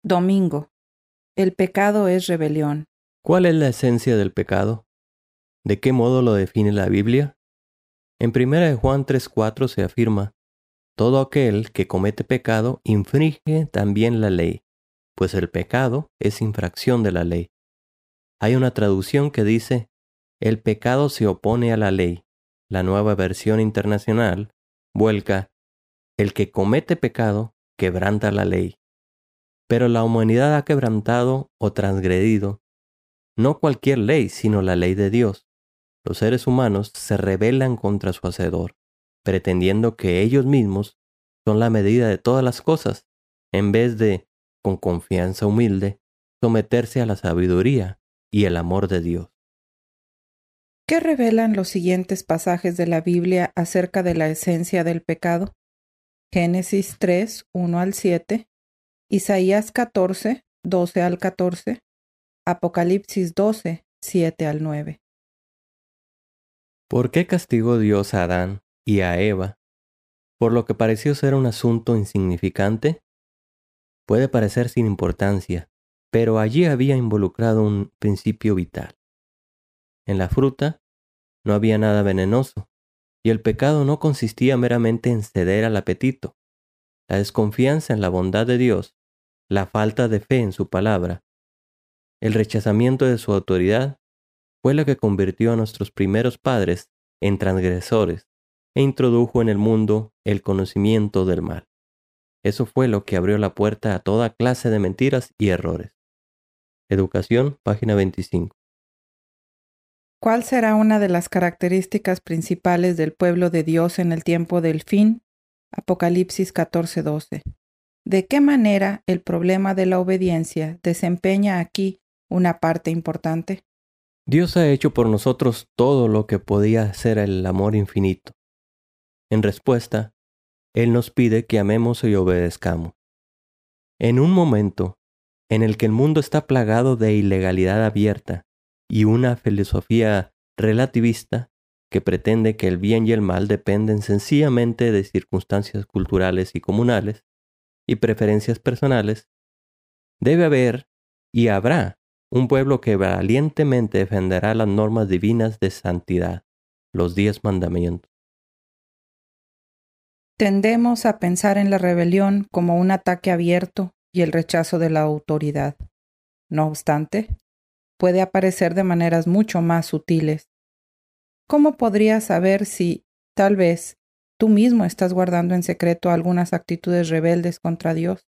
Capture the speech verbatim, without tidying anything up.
Domingo. El pecado es rebelión. ¿Cuál es la esencia del pecado? ¿De qué modo lo define la Biblia? En primera de Juan tres cuatro se afirma: todo aquel que comete pecado infringe también la ley, pues el pecado es infracción de la ley. Hay una traducción que dice: el pecado se opone a la ley. La Nueva Versión Internacional vuelca: el que comete pecado quebranta la ley. Pero la humanidad ha quebrantado o transgredido no cualquier ley, sino la ley de Dios. Los seres humanos se rebelan contra su Hacedor, pretendiendo que ellos mismos son la medida de todas las cosas, en vez de, con confianza humilde, someterse a la sabiduría y el amor de Dios. ¿Qué revelan los siguientes pasajes de la Biblia acerca de la esencia del pecado? Génesis tres, uno al siete, Isaías catorce, doce al catorce, Apocalipsis doce, siete al nueve. ¿Por qué castigó Dios a Adán y a Eva por lo que pareció ser un asunto insignificante? Puede parecer sin importancia, pero allí había involucrado un principio vital. En la fruta no había nada venenoso, y el pecado no consistía meramente en ceder al apetito. La desconfianza en la bondad de Dios, la falta de fe en su palabra, el rechazamiento de su autoridad, fue la que convirtió a nuestros primeros padres en transgresores e introdujo en el mundo el conocimiento del mal. Eso fue lo que abrió la puerta a toda clase de mentiras y errores. Educación, página veinticinco. ¿Cuál será una de las características principales del pueblo de Dios en el tiempo del fin? Apocalipsis catorce, doce. ¿De qué manera el problema de la obediencia desempeña aquí una parte importante? Dios ha hecho por nosotros todo lo que podía hacer el amor infinito. En respuesta, Él nos pide que amemos y obedezcamos. En un momento en el que el mundo está plagado de ilegalidad abierta y una filosofía relativista que pretende que el bien y el mal dependen sencillamente de circunstancias culturales y comunales y preferencias personales, debe haber y habrá un pueblo que valientemente defenderá las normas divinas de santidad, los diez mandamientos. Tendemos a pensar en la rebelión como un ataque abierto y el rechazo de la autoridad. No obstante, puede aparecer de maneras mucho más sutiles. ¿Cómo podrías saber si, tal vez, tú mismo estás guardando en secreto algunas actitudes rebeldes contra Dios?